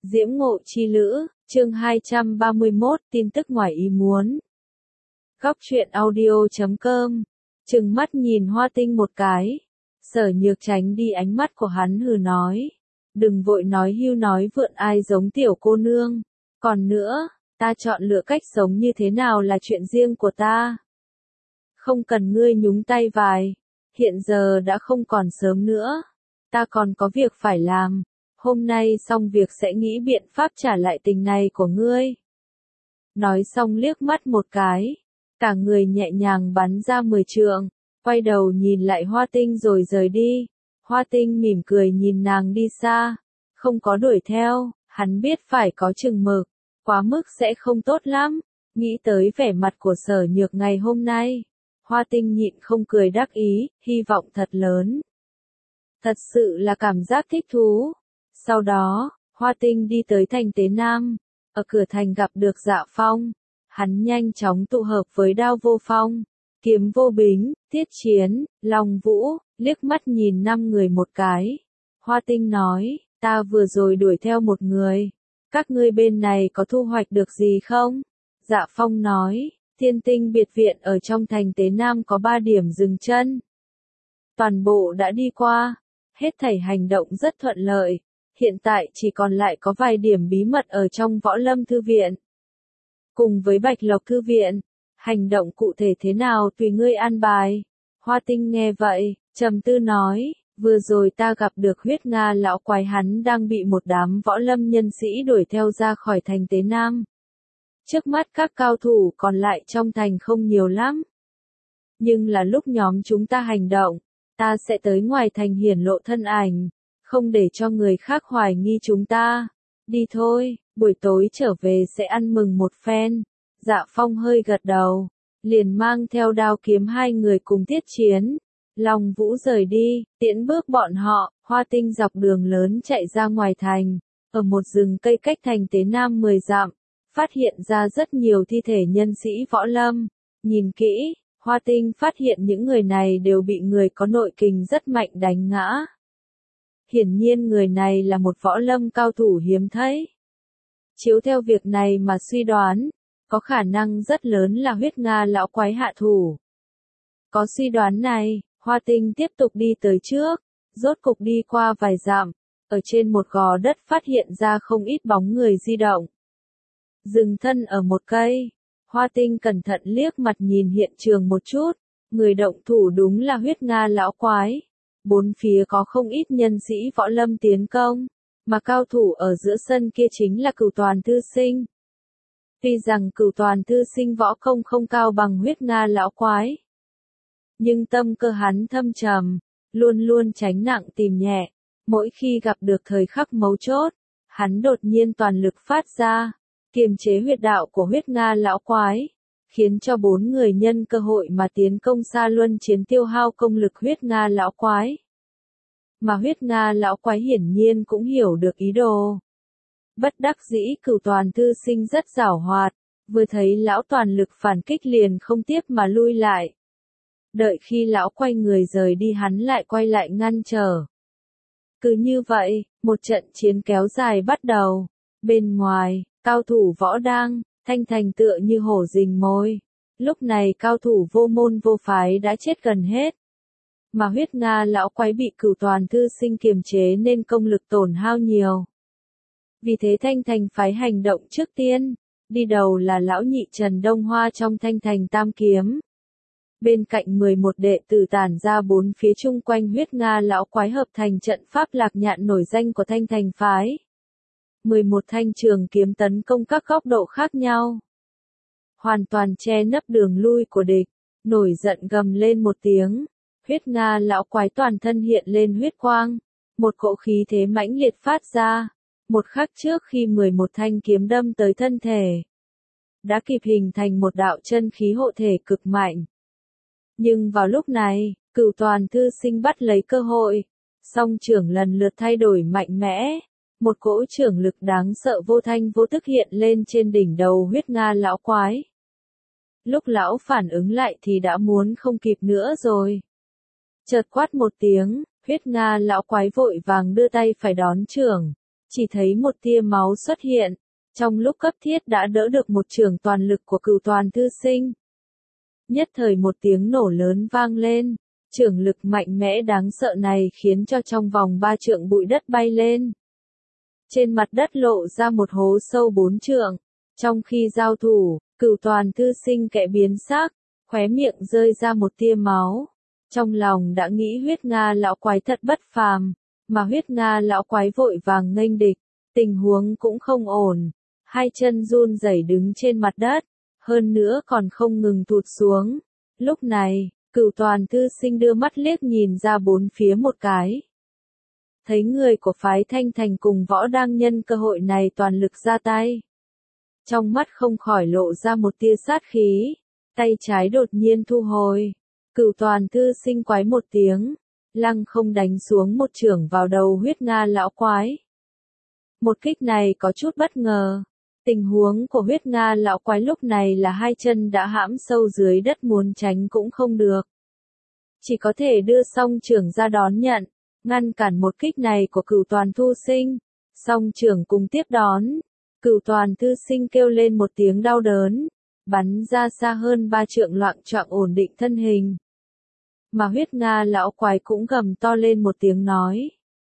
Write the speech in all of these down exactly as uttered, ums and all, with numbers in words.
Diễm Ngộ Chi Lữ, chương hai trăm ba mươi mốt, tin tức ngoài ý muốn. Góc truyện audio chấm com, trừng mắt nhìn Hoa Tinh một cái. Sở Nhược tránh đi ánh mắt của hắn hừ nói. Đừng vội nói hưu nói vượn ai giống tiểu cô nương. Còn nữa, ta chọn lựa cách sống như thế nào là chuyện riêng của ta. Không cần ngươi nhúng tay vài. Hiện giờ đã không còn sớm nữa. Ta còn có việc phải làm. Hôm nay xong việc sẽ nghĩ biện pháp trả lại tình này của ngươi. Nói xong liếc mắt một cái. Cả người nhẹ nhàng bắn ra mười trượng. Quay đầu nhìn lại Hoa Tinh rồi rời đi. Hoa Tinh mỉm cười nhìn nàng đi xa. Không có đuổi theo. Hắn biết phải có chừng mực. Quá mức sẽ không tốt lắm. Nghĩ tới vẻ mặt của Sở Nhược ngày hôm nay. Hoa Tinh nhịn không cười đắc ý. Hy vọng thật lớn. Thật sự là cảm giác thích thú. Sau đó, Hoa Tinh đi tới thành Tế Nam. Ở cửa thành gặp được Dạ Phong. Hắn nhanh chóng tụ hợp với Đao Vô Phong, Kiếm Vô Bính, Tiết Chiến, Long Vũ, liếc mắt nhìn năm người một cái. Hoa Tinh nói, ta vừa rồi đuổi theo một người. Các ngươi bên này có thu hoạch được gì không? Dạ Phong nói, Thiên Tinh biệt viện ở trong thành Tế Nam có ba điểm dừng chân. Toàn bộ đã đi qua. Hết thảy hành động rất thuận lợi. Hiện tại chỉ còn lại có vài điểm bí mật ở trong Võ Lâm Thư Viện. Cùng với Bạch Lộc Thư Viện, hành động cụ thể thế nào tùy ngươi an bài. Hoa Tinh nghe vậy, trầm tư nói, vừa rồi ta gặp được Huyết Nga lão quái, hắn đang bị một đám võ lâm nhân sĩ đuổi theo ra khỏi thành Tế Nam. Trước mắt các cao thủ còn lại trong thành không nhiều lắm. Nhưng là lúc nhóm chúng ta hành động, ta sẽ tới ngoài thành hiển lộ thân ảnh. Không để cho người khác hoài nghi chúng ta. Đi thôi, buổi tối trở về sẽ ăn mừng một phen. Dạ Phong hơi gật đầu. Liền mang theo Đao Kiếm hai người cùng Tiết Chiến. Long Vũ rời đi, tiễn bước bọn họ. Hoa Tinh dọc đường lớn chạy ra ngoài thành. Ở một rừng cây cách thành Tế Nam mười dặm. Phát hiện ra rất nhiều thi thể nhân sĩ võ lâm. Nhìn kỹ, Hoa Tinh phát hiện những người này đều bị người có nội kình rất mạnh đánh ngã. Hiển nhiên người này là một võ lâm cao thủ hiếm thấy. Chiếu theo việc này mà suy đoán, có khả năng rất lớn là Huyết Nga lão quái hạ thủ. Có suy đoán này, Hoa Tinh tiếp tục đi tới trước, rốt cục đi qua vài dặm, ở trên một gò đất phát hiện ra không ít bóng người di động. Dừng thân ở một cây, Hoa Tinh cẩn thận liếc mặt nhìn hiện trường một chút, người động thủ đúng là Huyết Nga lão quái. Bốn phía có không ít nhân sĩ võ lâm tiến công, mà cao thủ ở giữa sân kia chính là Cửu Toàn Thư Sinh. Tuy rằng Cửu Toàn Thư Sinh võ công không cao bằng Huyết Nga lão quái, nhưng tâm cơ hắn thâm trầm, luôn luôn tránh nặng tìm nhẹ. Mỗi khi gặp được thời khắc mấu chốt, hắn đột nhiên toàn lực phát ra, kiềm chế huyệt đạo của Huyết Nga lão quái, khiến cho bốn người nhân cơ hội mà tiến công xa luân chiến tiêu hao công lực Huyết Nga lão quái. Mà Huyết Nga lão quái hiển nhiên cũng hiểu được ý đồ. Bất đắc dĩ Cửu Toàn Thư Sinh rất giảo hoạt, vừa thấy lão toàn lực phản kích liền không tiếp mà lui lại. Đợi khi lão quay người rời đi hắn lại quay lại ngăn trở. Cứ như vậy, một trận chiến kéo dài bắt đầu. Bên ngoài, cao thủ võ đang, thanh thành tựa như hổ rình mồi. Lúc này cao thủ vô môn vô phái đã chết gần hết. Mà Huyết Nga lão quái bị Cửu Toàn Thư Sinh kiềm chế nên công lực tổn hao nhiều. Vì thế thanh thành phái hành động trước tiên. Đi đầu là lão nhị Trần Đông Hoa trong thanh thành Tam Kiếm. Bên cạnh mười một đệ tử tản ra bốn phía chung quanh Huyết Nga lão quái hợp thành trận pháp Lạc Nhạn nổi danh của thanh thành phái. mười một thanh trường kiếm tấn công các góc độ khác nhau. Hoàn toàn che nấp đường lui của địch. Nổi giận gầm lên một tiếng. Huyết Nga lão quái toàn thân hiện lên huyết quang. Một cỗ khí thế mãnh liệt phát ra. Một khắc trước khi mười một thanh kiếm đâm tới thân thể, đã kịp hình thành một đạo chân khí hộ thể cực mạnh. Nhưng vào lúc này, Cửu Toàn Thư Sinh bắt lấy cơ hội. Song trưởng lần lượt thay đổi mạnh mẽ. Một cỗ trưởng lực đáng sợ vô thanh vô tức hiện lên trên đỉnh đầu Huyết Nga lão quái. Lúc lão phản ứng lại thì đã muốn không kịp nữa rồi. Chợt quát một tiếng, Huyết Nga lão quái vội vàng đưa tay phải đón trưởng. chỉ thấy một tia máu xuất hiện, trong lúc cấp thiết đã đỡ được một chưởng toàn lực của Cửu Toàn Thư Sinh. Nhất thời một tiếng nổ lớn vang lên, chưởng lực mạnh mẽ đáng sợ này khiến cho trong vòng ba trượng bụi đất bay lên. Trên mặt đất lộ ra một hố sâu bốn trượng, trong khi giao thủ, Cửu Toàn Thư Sinh kẽ biến sắc, khóe miệng rơi ra một tia máu. Trong lòng đã nghĩ huyết Nga lão quái thật bất phàm, mà huyết Nga lão quái vội vàng nghênh địch, tình huống cũng không ổn, hai chân run rẩy đứng trên mặt đất, hơn nữa còn không ngừng thụt xuống. Lúc này, Cửu Toàn Thư Sinh đưa mắt liếc nhìn ra bốn phía một cái. Thấy người của phái Thanh Thành cùng võ đang nhân cơ hội này toàn lực ra tay. Trong mắt không khỏi lộ ra một tia sát khí, tay trái đột nhiên thu hồi. Cửu Toàn Thư Sinh quái một tiếng, lăng không đánh xuống một chưởng vào đầu huyết Nga lão quái. Một kích này có chút bất ngờ. Tình huống của huyết Nga lão quái lúc này là hai chân đã hãm sâu dưới đất, muốn tránh cũng không được. Chỉ có thể đưa song chưởng ra đón nhận, ngăn cản một kích này của Cửu Toàn Thư Sinh. Song chưởng cùng tiếp đón, Cửu Toàn Thư Sinh kêu lên một tiếng đau đớn, bắn ra xa hơn ba trượng, loạng choạng ổn định thân hình. Mà huyết Nga lão quái cũng gầm to lên một tiếng nói.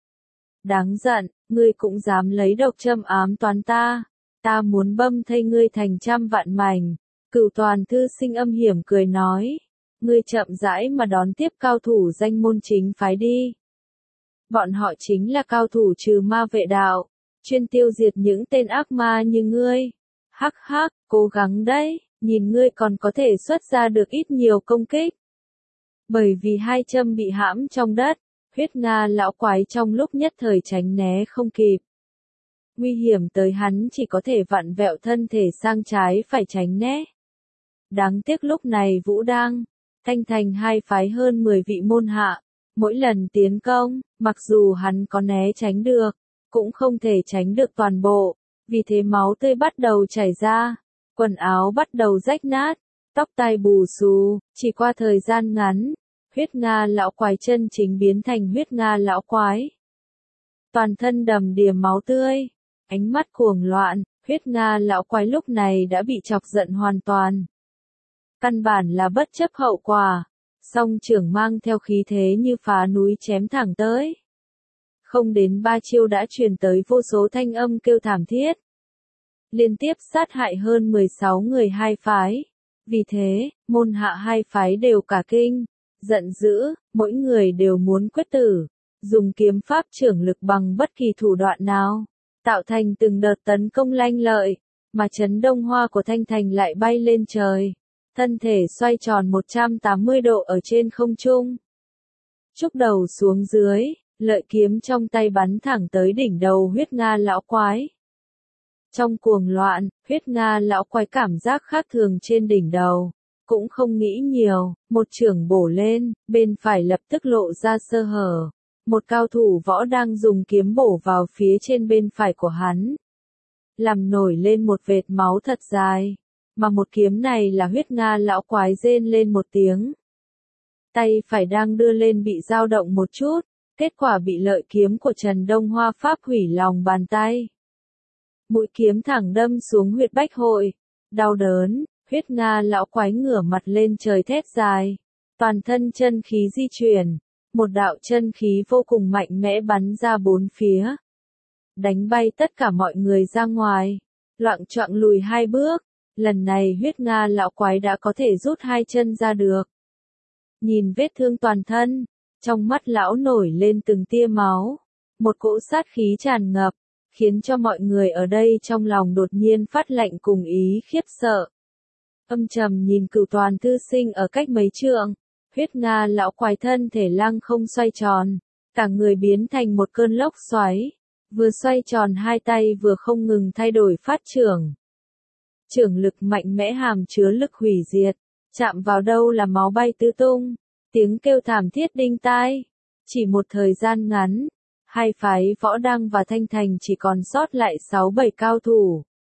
Đáng giận, ngươi cũng dám lấy độc châm ám toán ta, ta muốn băm thây ngươi thành trăm vạn mảnh. Cửu Toàn Thư Sinh âm hiểm cười nói, ngươi chậm rãi mà đón tiếp cao thủ danh môn chính phái đi. Bọn họ chính là cao thủ trừ ma vệ đạo, chuyên tiêu diệt những tên ác ma như ngươi. Hắc hắc, cố gắng đấy, nhìn ngươi còn có thể xuất ra được ít nhiều công kích. Bởi vì hai châm bị hãm trong đất, huyết Nga lão quái trong lúc nhất thời tránh né không kịp. Nguy hiểm tới hắn chỉ có thể vặn vẹo thân thể sang trái phải tránh né. Đáng tiếc lúc này Vũ Đang, Thanh Thành hai phái hơn mười vị môn hạ, mỗi lần tiến công, mặc dù hắn có né tránh được, cũng không thể tránh được toàn bộ, vì thế máu tươi bắt đầu chảy ra, quần áo bắt đầu rách nát, tóc tai bù xù, chỉ qua thời gian ngắn, huyết Nga lão quái chân chính biến thành huyết Nga lão quái. Toàn thân đầm đìa máu tươi, ánh mắt cuồng loạn, huyết Nga lão quái lúc này đã bị chọc giận hoàn toàn. Căn bản là bất chấp hậu quả, song chưởng mang theo khí thế như phá núi chém thẳng tới. Không đến ba chiêu đã truyền tới vô số thanh âm kêu thảm thiết. Liên tiếp sát hại hơn mười sáu người hai phái. Vì thế, môn hạ hai phái đều cả kinh, giận dữ, mỗi người đều muốn quyết tử, dùng kiếm pháp trưởng lực bằng bất kỳ thủ đoạn nào, tạo thành từng đợt tấn công lanh lợi, mà chấn đông hoa của Thanh Thành lại bay lên trời, thân thể xoay tròn một trăm tám mươi độ ở trên không trung. Chúc đầu xuống dưới, lợi kiếm trong tay bắn thẳng tới đỉnh đầu huyết Nga lão quái. Trong cuồng loạn, huyết Nga lão quái cảm giác khác thường trên đỉnh đầu, cũng không nghĩ nhiều, một chưởng bổ lên, bên phải lập tức lộ ra sơ hở. Một cao thủ võ đang dùng kiếm bổ vào phía trên bên phải của hắn, làm nổi lên một vệt máu thật dài, mà một kiếm này là huyết Nga lão quái rên lên một tiếng. Tay phải đang đưa lên bị dao động một chút, kết quả bị lợi kiếm của Trần Đông Hoa pháp hủy lòng bàn tay. Mũi kiếm thẳng đâm xuống huyệt bách hội, đau đớn, huyết Nga lão quái ngửa mặt lên trời thét dài, toàn thân chân khí di chuyển, một đạo chân khí vô cùng mạnh mẽ bắn ra bốn phía, đánh bay tất cả mọi người ra ngoài, loạng choạng lùi hai bước, lần này huyết Nga lão quái đã có thể rút hai chân ra được. Nhìn vết thương toàn thân, trong mắt lão nổi lên từng tia máu, một cỗ sát khí tràn ngập, khiến cho mọi người ở đây trong lòng đột nhiên phát lạnh cùng ý khiếp sợ. Âm trầm nhìn Cửu Toàn Thư Sinh ở cách mấy trượng, huyết Nga lão quái thân thể lăng không xoay tròn, cả người biến thành một cơn lốc xoáy, vừa xoay tròn hai tay vừa không ngừng thay đổi phát trưởng. Trưởng lực mạnh mẽ hàm chứa lực hủy diệt, chạm vào đâu là máu bay tứ tung, tiếng kêu thảm thiết đinh tai. Chỉ một thời gian ngắn, hai phái võ đăng và Thanh Thành chỉ còn sót lại sáu bảy cao thủ.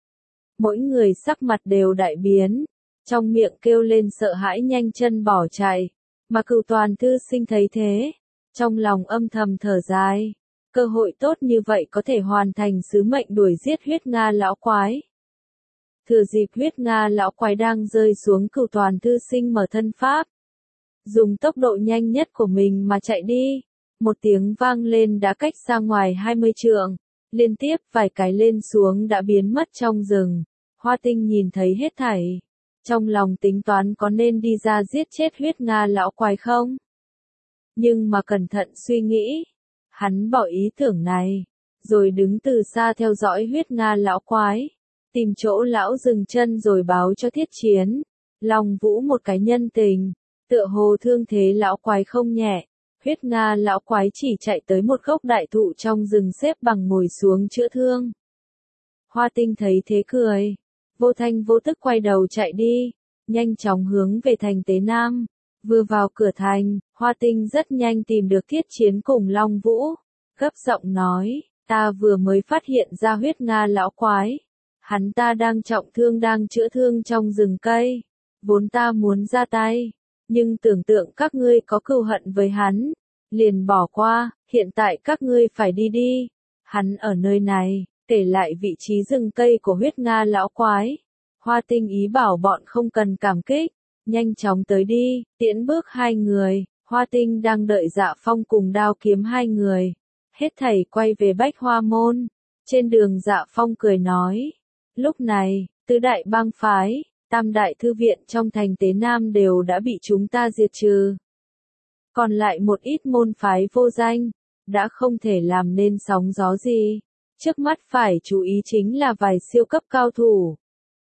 Mỗi người sắc mặt đều đại biến, trong miệng kêu lên sợ hãi nhanh chân bỏ chạy, mà Cửu Toàn Thư Sinh thấy thế, trong lòng âm thầm thở dài, Cơ hội tốt như vậy có thể hoàn thành sứ mệnh đuổi giết huyết Nga lão quái. Thừa dịp huyết Nga lão quái đang rơi xuống, Cửu Toàn thư sinh mở thân pháp, dùng tốc độ nhanh nhất của mình mà chạy đi. Một tiếng vang lên đã cách ra ngoài hai mươi trượng, liên tiếp vài cái lên xuống đã biến mất trong rừng. Hoa Tinh nhìn thấy hết thảy, trong lòng tính toán có nên đi ra giết chết huyết Nga lão quái không? Nhưng mà cẩn thận suy nghĩ, hắn bỏ ý tưởng này, rồi đứng từ xa theo dõi huyết Nga lão quái, tìm chỗ lão dừng chân rồi báo cho Thiết Chiến, Long Vũ một cái nhân tình, tựa hồ thương thế lão quái không nhẹ. Huyết Nga lão quái chỉ chạy tới một gốc đại thụ trong rừng xếp bằng ngồi xuống chữa thương. Hoa Tinh thấy thế cười, vô thanh vô tức quay đầu chạy đi, nhanh chóng hướng về thành Tế Nam. Vừa vào cửa thành, Hoa Tinh rất nhanh tìm được Thiết Chiến cùng Long Vũ, gấp giọng nói, ta vừa mới phát hiện ra huyết Nga lão quái. Hắn ta đang trọng thương đang chữa thương trong rừng cây, vốn ta muốn ra tay, nhưng tưởng tượng các ngươi có cừu hận với hắn, liền bỏ qua, hiện tại các ngươi phải đi đi. Hắn ở nơi này, kể lại vị trí rừng cây của huyết Nga lão quái. Hoa Tinh ý bảo bọn không cần cảm kích, nhanh chóng tới đi, tiễn bước hai người. Hoa Tinh đang đợi Dạ Phong cùng Đao Kiếm hai người, hết thảy quay về Bách Hoa Môn. Trên đường Dạ Phong cười nói, lúc này, tứ đại bang phái, tam đại thư viện trong thành Tế Nam đều đã bị chúng ta diệt trừ. Còn lại một ít môn phái vô danh, đã không thể làm nên sóng gió gì. Trước mắt phải chú ý chính là vài siêu cấp cao thủ.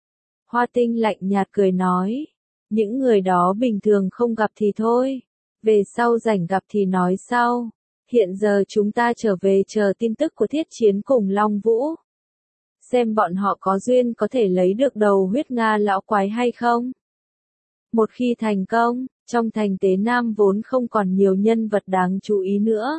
Hoa Tinh lạnh nhạt cười nói, những người đó bình thường không gặp thì thôi, về sau rảnh gặp thì nói sau. Hiện giờ chúng ta trở về chờ tin tức của Thiết Chiến cùng Long Vũ. Xem bọn họ có duyên có thể lấy được đầu huyết Nga lão quái hay không. Một khi thành công, trong thành Tế Nam vốn không còn nhiều nhân vật đáng chú ý nữa.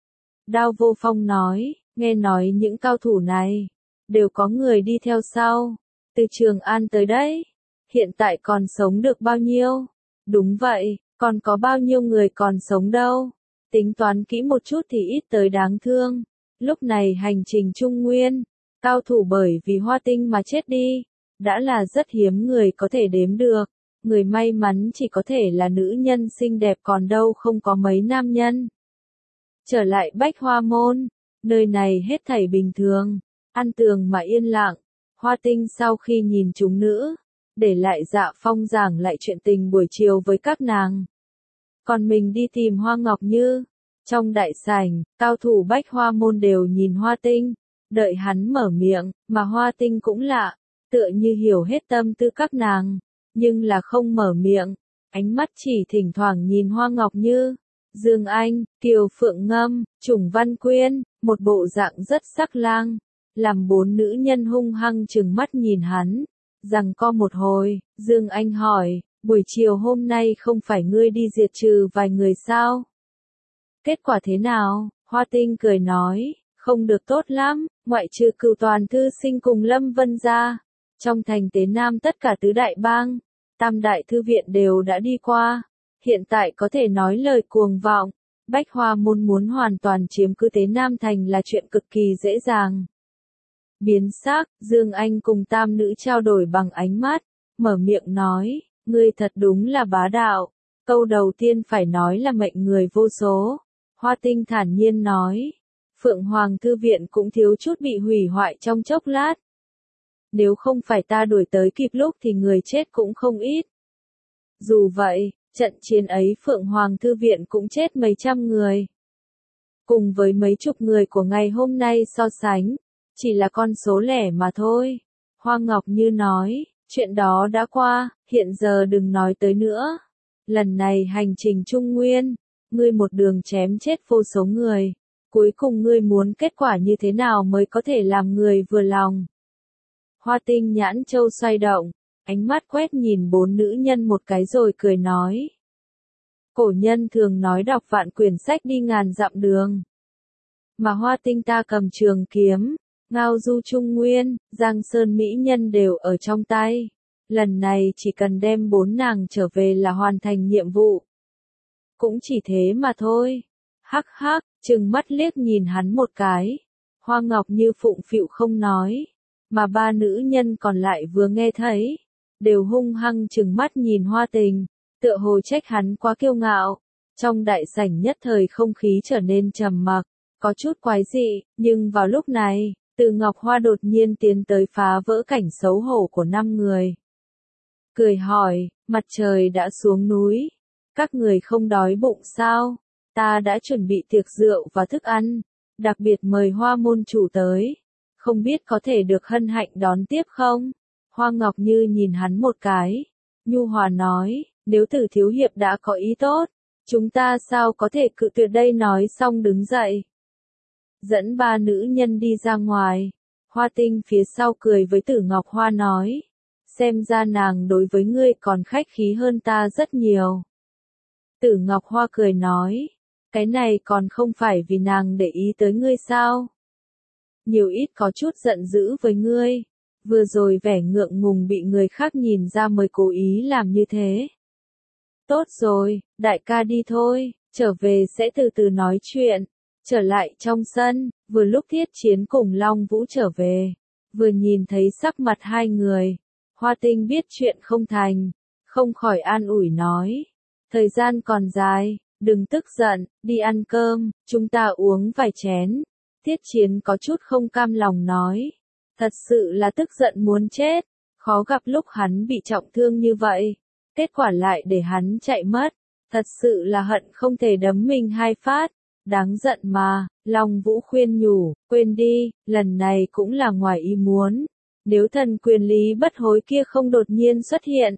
Đao Vô Phong nói, nghe nói những cao thủ này, đều có người đi theo sau, từ Trường An tới đấy, hiện tại còn sống được bao nhiêu? Đúng vậy, còn có bao nhiêu người còn sống đâu? Tính toán kỹ một chút thì ít tới đáng thương. Lúc này hành trình Trung Nguyên, cao thủ bởi vì Hoa Tinh mà chết đi, đã là rất hiếm người có thể đếm được. Người may mắn chỉ có thể là nữ nhân xinh đẹp còn đâu không có mấy nam nhân. Trở lại Bách Hoa Môn, nơi này hết thảy bình thường, an tường mà yên lặng. Hoa Tinh sau khi nhìn chúng nữ, để lại Dạ Phong giảng lại chuyện tình buổi chiều với các nàng. Còn mình đi tìm Hoa Ngọc Như. Trong đại sảnh, cao thủ Bách Hoa Môn đều nhìn Hoa Tinh, đợi hắn mở miệng, mà Hoa Tinh cũng lạ, tựa như hiểu hết tâm tư các nàng, nhưng là không mở miệng, ánh mắt chỉ thỉnh thoảng nhìn Hoa Ngọc Như, Dương Anh, Kiều Phượng Ngâm, Trùng Văn Quyên, một bộ dạng rất sắc lang, làm bốn nữ nhân hung hăng trừng mắt nhìn hắn, rằng co một hồi. Dương Anh hỏi, buổi chiều hôm nay không phải ngươi đi diệt trừ vài người sao? Kết quả thế nào? Hoa Tinh cười nói, không được tốt lắm, ngoại trừ Cửu Toàn thư sinh cùng Lâm Vân ra. Trong thành Tế Nam tất cả tứ đại bang, tam đại thư viện đều đã đi qua. Hiện tại có thể nói lời cuồng vọng, Bách Hoa Môn muốn hoàn toàn chiếm cứ Tế Nam thành là chuyện cực kỳ dễ dàng. Biến sắc, Dương Anh cùng tam nữ trao đổi bằng ánh mắt, mở miệng nói, ngươi thật đúng là bá đạo. Câu đầu tiên phải nói là mệnh người vô số. Hoa Tinh thản nhiên nói, Phượng Hoàng thư viện cũng thiếu chút bị hủy hoại trong chốc lát. Nếu không phải ta đuổi tới kịp lúc thì người chết cũng không ít. Dù vậy, trận chiến ấy Phượng Hoàng thư viện cũng chết mấy trăm người. Cùng với mấy chục người của ngày hôm nay so sánh, chỉ là con số lẻ mà thôi. Hoa Ngọc Như nói, chuyện đó đã qua, hiện giờ đừng nói tới nữa. Lần này hành trình Trung Nguyên, ngươi một đường chém chết vô số người, cuối cùng ngươi muốn kết quả như thế nào mới có thể làm người vừa lòng? Hoa Tinh nhãn châu xoay động, ánh mắt quét nhìn bốn nữ nhân một cái rồi cười nói. Cổ nhân thường nói đọc vạn quyển sách đi ngàn dặm đường. Mà Hoa Tinh ta cầm trường kiếm, ngao du Trung Nguyên, Giang Sơn mỹ nhân đều ở trong tay. Lần này chỉ cần đem bốn nàng trở về là hoàn thành nhiệm vụ. Cũng chỉ thế mà thôi. Hắc hắc, trừng mắt liếc nhìn hắn một cái. Hoa Ngọc Như phụng phịu không nói, mà ba nữ nhân còn lại vừa nghe thấy, đều hung hăng trừng mắt nhìn Hoa Tình, tựa hồ trách hắn quá kiêu ngạo. Trong đại sảnh nhất thời không khí trở nên trầm mặc, có chút quái dị, nhưng vào lúc này, Từ Ngọc Hoa đột nhiên tiến tới phá vỡ cảnh xấu hổ của năm người. Cười hỏi, mặt trời đã xuống núi, các người không đói bụng sao? Ta đã chuẩn bị tiệc rượu và thức ăn, đặc biệt mời Hoa môn chủ tới, không biết có thể được hân hạnh đón tiếp không? Hoa Ngọc Như nhìn hắn một cái, nhu hòa nói, nếu Từ thiếu hiệp đã có ý tốt, chúng ta sao có thể cự tuyệt đây, nói xong đứng dậy. Dẫn ba nữ nhân đi ra ngoài, Hoa Tinh phía sau cười với Tử Ngọc Hoa nói, xem ra nàng đối với ngươi còn khách khí hơn ta rất nhiều. Tử Ngọc Hoa cười nói, cái này còn không phải vì nàng để ý tới ngươi sao? Nhiều ít có chút giận dữ với ngươi, vừa rồi vẻ ngượng ngùng bị người khác nhìn ra mới cố ý làm như thế. Tốt rồi, đại ca đi thôi, trở về sẽ từ từ nói chuyện. Trở lại trong sân, vừa lúc Thiết Chiến cùng Long Vũ trở về, vừa nhìn thấy sắc mặt hai người, Hoa Tinh biết chuyện không thành, không khỏi an ủi nói, thời gian còn dài, đừng tức giận, đi ăn cơm, chúng ta uống vài chén. Thiết Chiến có chút không cam lòng nói, thật sự là tức giận muốn chết, khó gặp lúc hắn bị trọng thương như vậy, kết quả lại để hắn chạy mất, thật sự là hận không thể đấm mình hai phát. Đáng giận mà, Long Vũ khuyên nhủ, quên đi, lần này cũng là ngoài ý muốn, nếu thần quyền lý bất hối kia không đột nhiên xuất hiện.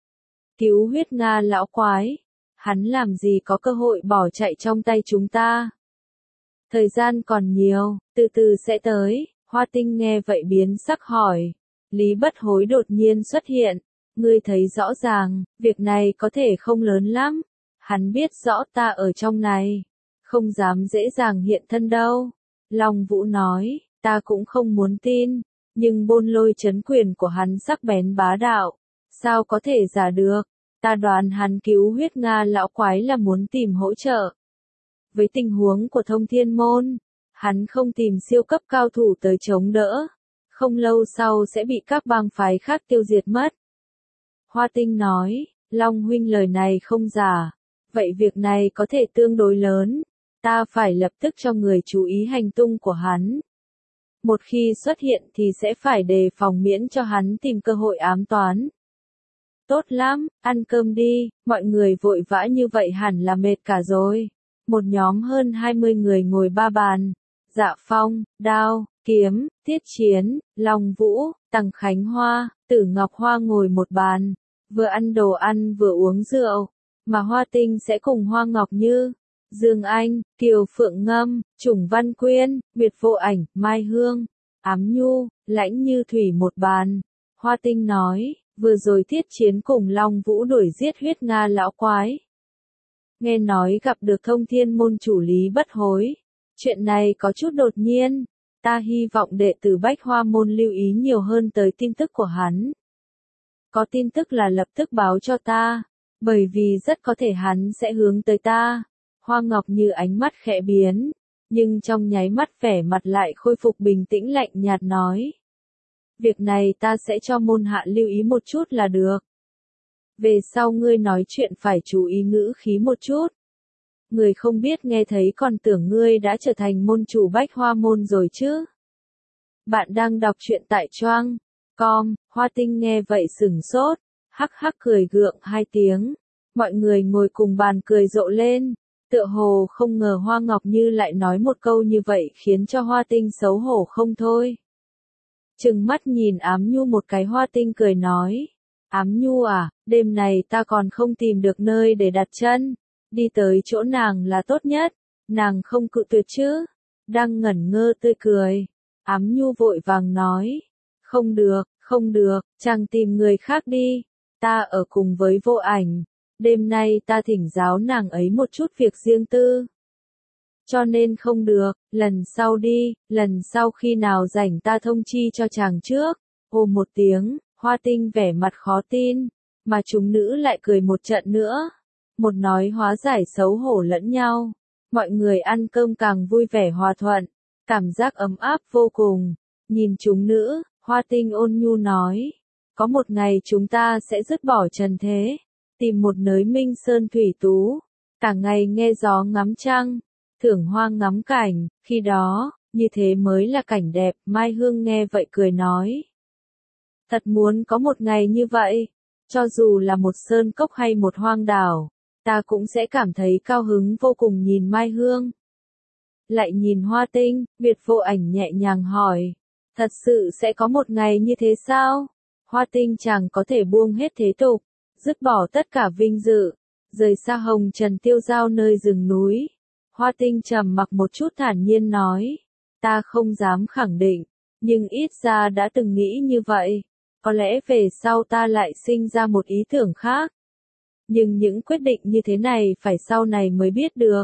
Cứu huyết Nga lão quái, hắn làm gì có cơ hội bỏ chạy trong tay chúng ta. Thời gian còn nhiều, từ từ sẽ tới. Hoa Tinh nghe vậy biến sắc hỏi, lý bất hối đột nhiên xuất hiện, ngươi thấy rõ ràng, việc này có thể không lớn lắm, hắn biết rõ ta ở trong này, không dám dễ dàng hiện thân đâu. Long Vũ nói, ta cũng không muốn tin, nhưng bôn lôi chấn quyền của hắn sắc bén bá đạo, sao có thể giả được, ta đoán hắn cứu huyết Nga lão quái là muốn tìm hỗ trợ. Với tình huống của Thông Thiên Môn, hắn không tìm siêu cấp cao thủ tới chống đỡ, không lâu sau sẽ bị các bang phái khác tiêu diệt mất. Hoa Tinh nói, Long huynh lời này không giả, vậy việc này có thể tương đối lớn, ta phải lập tức cho người chú ý hành tung của hắn. Một khi xuất hiện thì sẽ phải đề phòng miễn cho hắn tìm cơ hội ám toán. Tốt lắm, ăn cơm đi, mọi người vội vã như vậy hẳn là mệt cả rồi. Một nhóm hơn hai mươi người ngồi ba bàn. Dạ Phong, Đao, Kiếm, Thiết Chiến, Long Vũ, Tằng Khánh Hoa, Tử Ngọc Hoa ngồi một bàn, vừa ăn đồ ăn vừa uống rượu, mà Hoa Tinh sẽ cùng Hoa Ngọc Như, Dương Anh, Kiều Phượng Ngâm, Trùng Văn Quyên, Nguyệt Vô Ảnh, Mai Hương, Ám Nhu, Lãnh Như Thủy một bàn. Hoa Tinh nói, vừa rồi Thiết Chiến cùng Long Vũ đuổi giết huyết Nga lão quái. Nghe nói gặp được Thông Thiên Môn chủ Lý Bất Hối. Chuyện này có chút đột nhiên, ta hy vọng đệ tử Bách Hoa Môn lưu ý nhiều hơn tới tin tức của hắn. Có tin tức là lập tức báo cho ta, bởi vì rất có thể hắn sẽ hướng tới ta. Hoa Ngọc Như ánh mắt khẽ biến, nhưng trong nháy mắt vẻ mặt lại khôi phục bình tĩnh lạnh nhạt nói. Việc này ta sẽ cho môn hạ lưu ý một chút là được. Về sau ngươi nói chuyện phải chú ý ngữ khí một chút. Người không biết nghe thấy còn tưởng ngươi đã trở thành môn chủ Bách Hoa Môn rồi chứ. Bạn đang đọc truyện tại choang chấm com, Hoa Tinh nghe vậy sửng sốt, hắc hắc cười gượng hai tiếng. Mọi người ngồi cùng bàn cười rộ lên, tựa hồ không ngờ Hoa Ngọc Như lại nói một câu như vậy khiến cho Hoa Tinh xấu hổ không thôi. Trừng mắt nhìn Ám Nhu một cái, Hoa Tinh cười nói, Ám Nhu à, đêm này ta còn không tìm được nơi để đặt chân. Đi tới chỗ nàng là tốt nhất, nàng không cự tuyệt chứ. Đang ngẩn ngơ tươi cười, Ám Nhu vội vàng nói, không được, không được, chàng tìm người khác đi, ta ở cùng với Vô Ảnh, đêm nay ta thỉnh giáo nàng ấy một chút việc riêng tư. Cho nên không được, lần sau đi, lần sau khi nào rảnh ta thông chi cho chàng trước. Ồ một tiếng, Hoa Tinh vẻ mặt khó tin, mà chúng nữ lại cười một trận nữa. Một nói hóa giải xấu hổ lẫn nhau, Mọi người ăn cơm càng vui vẻ hòa thuận, cảm giác ấm áp vô cùng. Nhìn chúng nữ, Hoa Tinh ôn nhu nói, có một ngày chúng ta sẽ dứt bỏ trần thế, tìm một nơi minh sơn thủy tú, cả ngày nghe gió ngắm trăng, thưởng hoa ngắm cảnh, khi đó, như thế mới là cảnh đẹp. Mai Hương nghe vậy cười nói, thật muốn có một ngày như vậy, cho dù là một sơn cốc hay một hoang đảo, ta cũng sẽ cảm thấy cao hứng vô cùng. Nhìn Mai Hương, lại nhìn Hoa Tinh, Việt Vô Ảnh nhẹ nhàng hỏi, thật sự sẽ có một ngày như thế sao? Hoa Tinh chàng có thể buông hết thế tục, dứt bỏ tất cả vinh dự, rời xa hồng trần tiêu dao nơi rừng núi. Hoa Tinh trầm mặc một chút thản nhiên nói, ta không dám khẳng định, nhưng ít ra đã từng nghĩ như vậy. Có lẽ về sau ta lại sinh ra một ý tưởng khác. Nhưng những quyết định như thế này phải sau này mới biết được.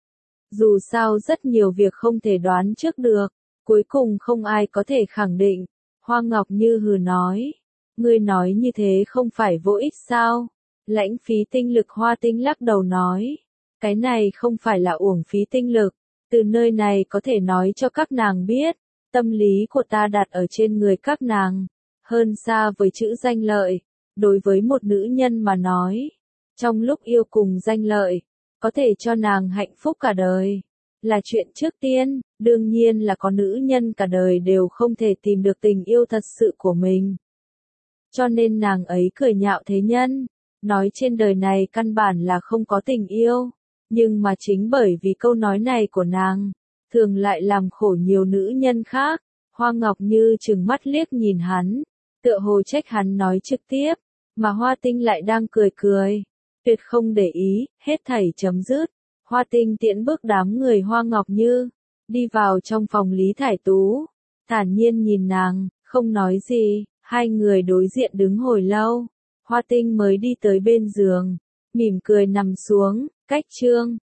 Dù sao rất nhiều việc không thể đoán trước được, cuối cùng không ai có thể khẳng định. Hoa Ngọc Như hừ nói, ngươi nói như thế không phải vô ích sao? Lãnh phí tinh lực. Hoa Tinh lắc đầu nói, cái này không phải là uổng phí tinh lực, từ nơi này có thể nói cho các nàng biết, tâm lý của ta đặt ở trên người các nàng, hơn xa với chữ danh lợi. Đối với một nữ nhân mà nói, trong lúc yêu cùng danh lợi, có thể cho nàng hạnh phúc cả đời, là chuyện trước tiên. Đương nhiên là có nữ nhân cả đời đều không thể tìm được tình yêu thật sự của mình. Cho nên nàng ấy cười nhạo thế nhân, nói trên đời này căn bản là không có tình yêu. Nhưng mà chính bởi vì câu nói này của nàng, thường lại làm khổ nhiều nữ nhân khác. Hoa Ngọc Như trừng mắt liếc nhìn hắn, tựa hồ trách hắn nói trực tiếp, mà Hoa Tinh lại đang cười cười, tuyệt không để ý. Hết thảy chấm dứt, Hoa Tinh tiễn bước đám người Hoa Ngọc Như, đi vào trong phòng Lý Thải Tú, thản nhiên nhìn nàng, không nói gì. Hai người đối diện đứng hồi lâu, Hoa Tinh mới đi tới bên giường, mỉm cười nằm xuống. Cách chương